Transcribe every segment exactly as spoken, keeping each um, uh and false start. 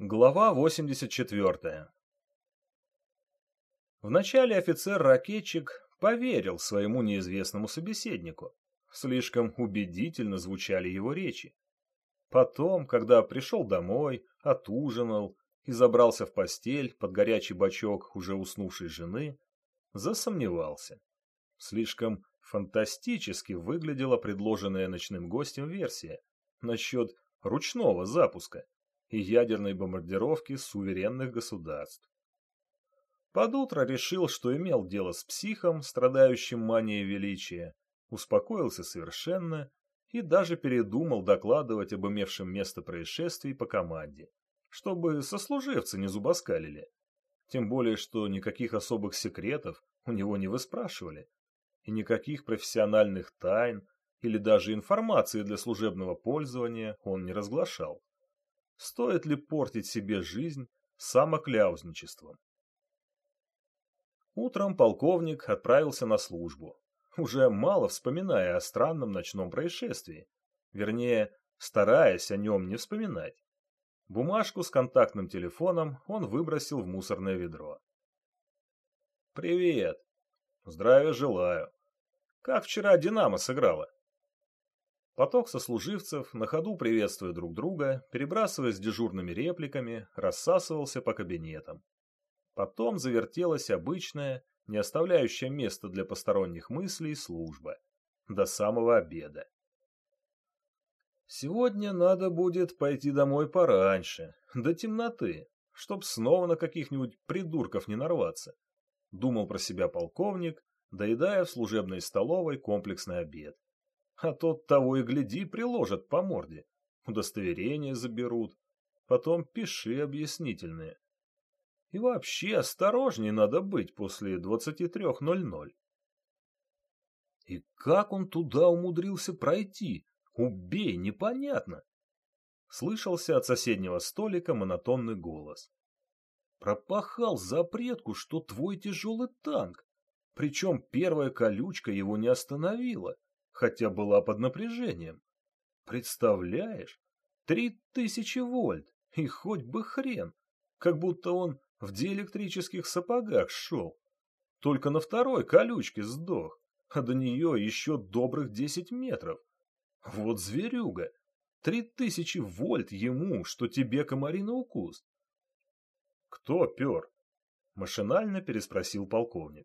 Глава восемьдесят четвёртая. Вначале офицер-ракетчик поверил своему неизвестному собеседнику. Слишком убедительно звучали его речи. Потом, когда пришел домой, отужинал и забрался в постель под горячий бочок уже уснувшей жены, засомневался. Слишком фантастически выглядела предложенная ночным гостем версия насчет ручного запуска и ядерной бомбардировки суверенных государств. Под утро решил, что имел дело с психом, страдающим манией величия, успокоился совершенно и даже передумал докладывать об имевшем место происшествии по команде, чтобы сослуживцы не зубоскалили. Тем более, что никаких особых секретов у него не выспрашивали, и никаких профессиональных тайн или даже информации для служебного пользования он не разглашал. Стоит ли портить себе жизнь самокляузничеством? Утром полковник отправился на службу, уже мало вспоминая о странном ночном происшествии, вернее, стараясь о нем не вспоминать. Бумажку с контактным телефоном он выбросил в мусорное ведро. «Привет. Здравия желаю. Как вчера «Динамо» сыграла?» Поток сослуживцев, на ходу приветствуя друг друга, перебрасываясь дежурными репликами, рассасывался по кабинетам. Потом завертелась обычная, не оставляющая места для посторонних мыслей, служба. До самого обеда. Сегодня надо будет пойти домой пораньше, до темноты, чтоб снова на каких-нибудь придурков не нарваться. Думал про себя полковник, доедая в служебной столовой комплексный обед. А тот того и гляди приложат по морде. Удостоверение заберут. Потом пиши объяснительные. И вообще осторожней надо быть после двадцати трёх ноль-ноль. И как он туда умудрился пройти? Убей, непонятно. Слышался от соседнего столика монотонный голос. Пропахал запретку, что твой тяжелый танк. Причем первая колючка его не остановила, хотя была под напряжением. Представляешь? Три тысячи вольт, и хоть бы хрен. Как будто он в диэлектрических сапогах шел. Только на второй колючке сдох, а до нее еще добрых десять метров. Вот зверюга. Три тысячи вольт ему, что тебе комариный укус. Кто пер? Машинально переспросил полковник.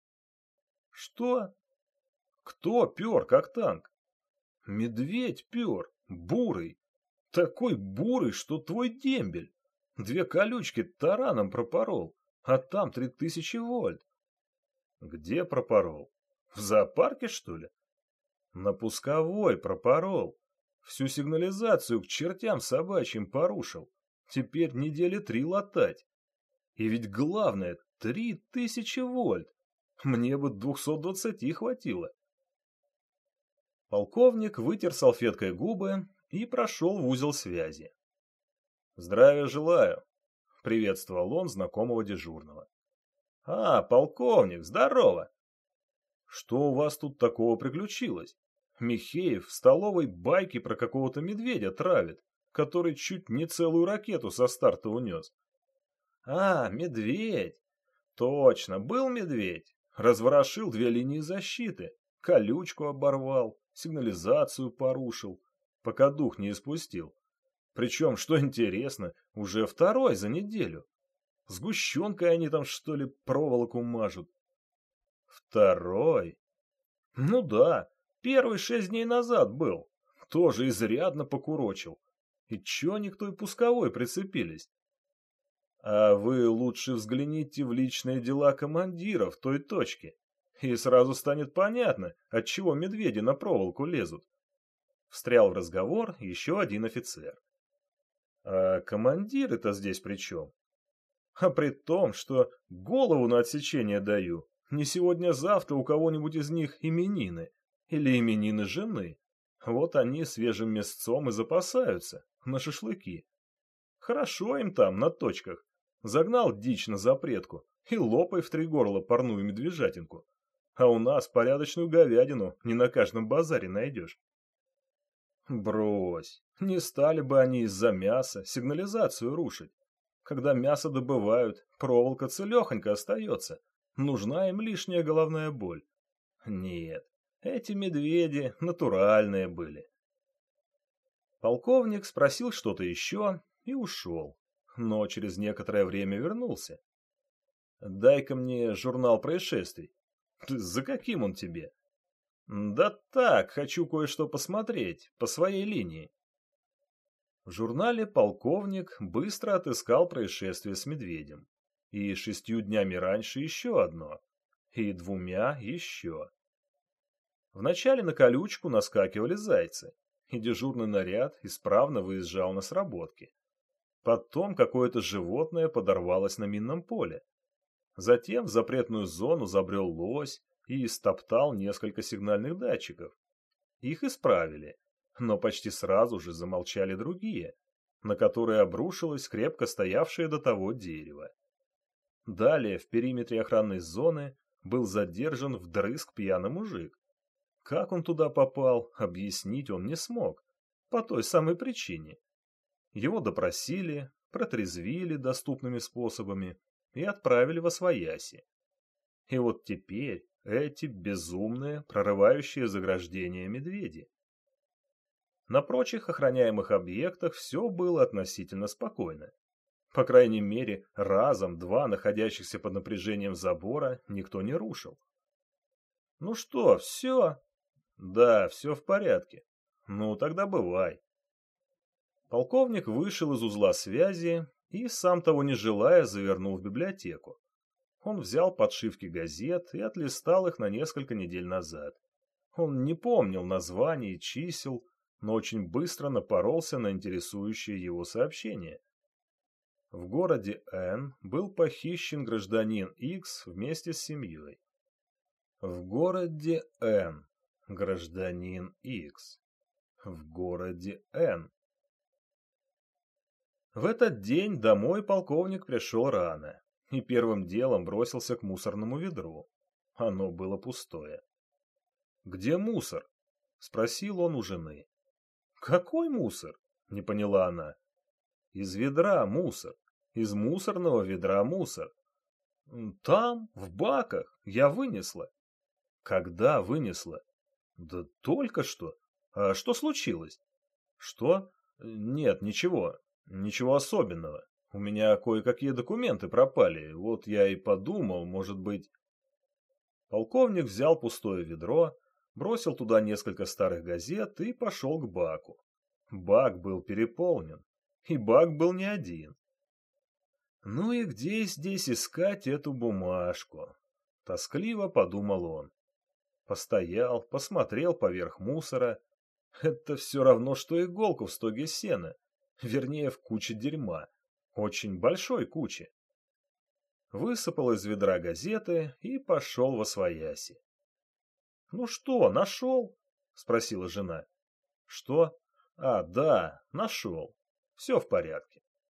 Что? Кто пер, как танк? Медведь пер, бурый. Такой бурый, что твой дембель. Две колючки тараном пропорол, а там три тысячи вольт. Где пропорол? В зоопарке, что ли? На пусковой пропорол. Всю сигнализацию к чертям собачьим порушил. Теперь недели три латать. И ведь главное, три тысячи вольт. Мне бы двухсот двадцати хватило. Полковник вытер салфеткой губы и прошел в узел связи. «Здравия желаю», — приветствовал он знакомого дежурного. «А, полковник, здорово! Что у вас тут такого приключилось? Михеев в столовой байки про какого-то медведя травит, который чуть не целую ракету со старта унес». «А, медведь! Точно, был медведь. Разворошил две линии защиты, колючку оборвал, сигнализацию порушил, пока дух не испустил. Причем, что интересно, уже второй за неделю. Сгущенкой они там, что ли, проволоку мажут. Второй? Ну да, первый шесть дней назад был. Тоже изрядно покурочил. И чё они к той пусковой прицепились? А вы лучше взгляните в личные дела командира в той точке, и сразу станет понятно, отчего медведи на проволоку лезут. Встрял в разговор еще один офицер. А командиры-то здесь при чем? А при том, что голову на отсечение даю. Не сегодня-завтра у кого-нибудь из них именины. Или именины жены. Вот они свежим мясцом и запасаются. На шашлыки. Хорошо им там, на точках. Загнал дичь на запретку и лопай в три горла парную медвежатинку. А у нас порядочную говядину не на каждом базаре найдешь. Брось, не стали бы они из-за мяса сигнализацию рушить. Когда мясо добывают, проволока целехонько остается. Нужна им лишняя головная боль. Нет, эти медведи натуральные были. Полковник спросил что-то еще и ушел, но через некоторое время вернулся. «Дай-ка мне журнал происшествий». «За каким он тебе?» «Да так, хочу кое-что посмотреть, по своей линии». В журнале полковник быстро отыскал происшествие с медведем. И шестью днями раньше еще одно. И двумя еще. Вначале на колючку наскакивали зайцы, и дежурный наряд исправно выезжал на сработки. Потом какое-то животное подорвалось на минном поле. Затем в запретную зону забрел лось и истоптал несколько сигнальных датчиков. Их исправили, но почти сразу же замолчали другие, на которые обрушилось крепко стоявшее до того дерево. Далее в периметре охранной зоны был задержан вдрызг пьяный мужик. Как он туда попал, объяснить он не смог, по той самой причине. Его допросили, протрезвили доступными способами и отправили восвояси. И вот теперь эти безумные, прорывающие заграждения медведи. На прочих охраняемых объектах все было относительно спокойно. По крайней мере, разом два находящихся под напряжением забора никто не рушил. «Ну что, все?» «Да, все в порядке. Ну, тогда бывай». Полковник вышел из узла связи и, сам того не желая, завернул в библиотеку. Он взял подшивки газет и отлистал их на несколько недель назад. Он не помнил названий и чисел, но очень быстро напоролся на интересующее его сообщение. В городе Н был похищен гражданин Икс вместе с семьей. В городе Н. Гражданин Икс. В городе Н. В этот день домой полковник пришел рано и первым делом бросился к мусорному ведру. Оно было пустое. «Где мусор?» — спросил он у жены. «Какой мусор?» — не поняла она. «Из ведра мусор. Из мусорного ведра мусор. Там, в баках, я вынесла». «Когда вынесла?» «Да только что. А что случилось?» «Что? Нет, ничего. Ничего особенного. У меня кое-какие документы пропали. Вот я и подумал, может быть...» Полковник взял пустое ведро, бросил туда несколько старых газет и пошел к баку. Бак был переполнен. И бак был не один. «Ну и где здесь искать эту бумажку?» Тоскливо подумал он. Постоял, посмотрел поверх мусора. Это все равно, что иголку в стоге сена. Вернее, в куче дерьма. Очень большой куче. Высыпал из ведра газеты и пошел восвояси. «Ну что, нашел?» — спросила жена. «Что? А, да, нашел. Все в порядке».